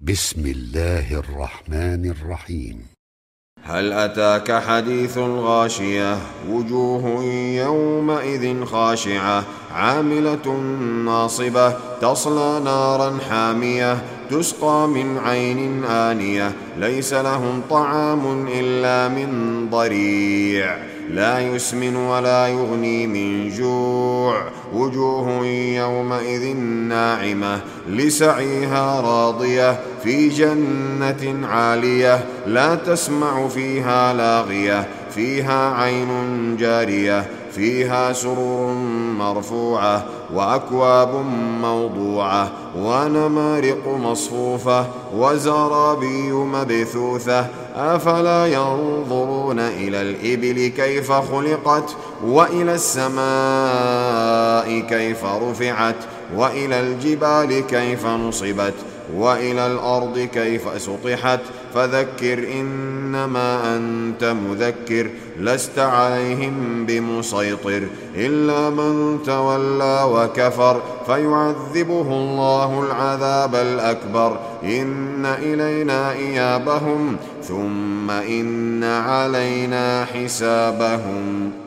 بسم الله الرحمن الرحيم. هل أتاك حديث الغاشية وجوه يومئذ خاشعة عاملة ناصبة تصلى نارا حامية تسقى من عين آنية ليس لهم طعام إلا من ضريع لا يسمن ولا يغني من جوع وجوه يومئذ ناعمة لسعيها راضية في جنة عالية لا تسمع فيها لاغية فيها عين جارية فيها سرور مرفوعة وأكواب موضوعة ونمارق مصفوفة وزرابي مبثوثة أفلا ينظرون إلى الإبل كيف خلقت وإلى السماء كيف رفعت وإلى الجبال كيف نصبت وإلى الأرض كيف سطحت فذكر إنما أنت مذكر لست عليهم بمسيطر إلا من تولى وكفر فيعذبه الله العذاب الأكبر إن إلينا إيابهم ثم إن علينا حسابهم.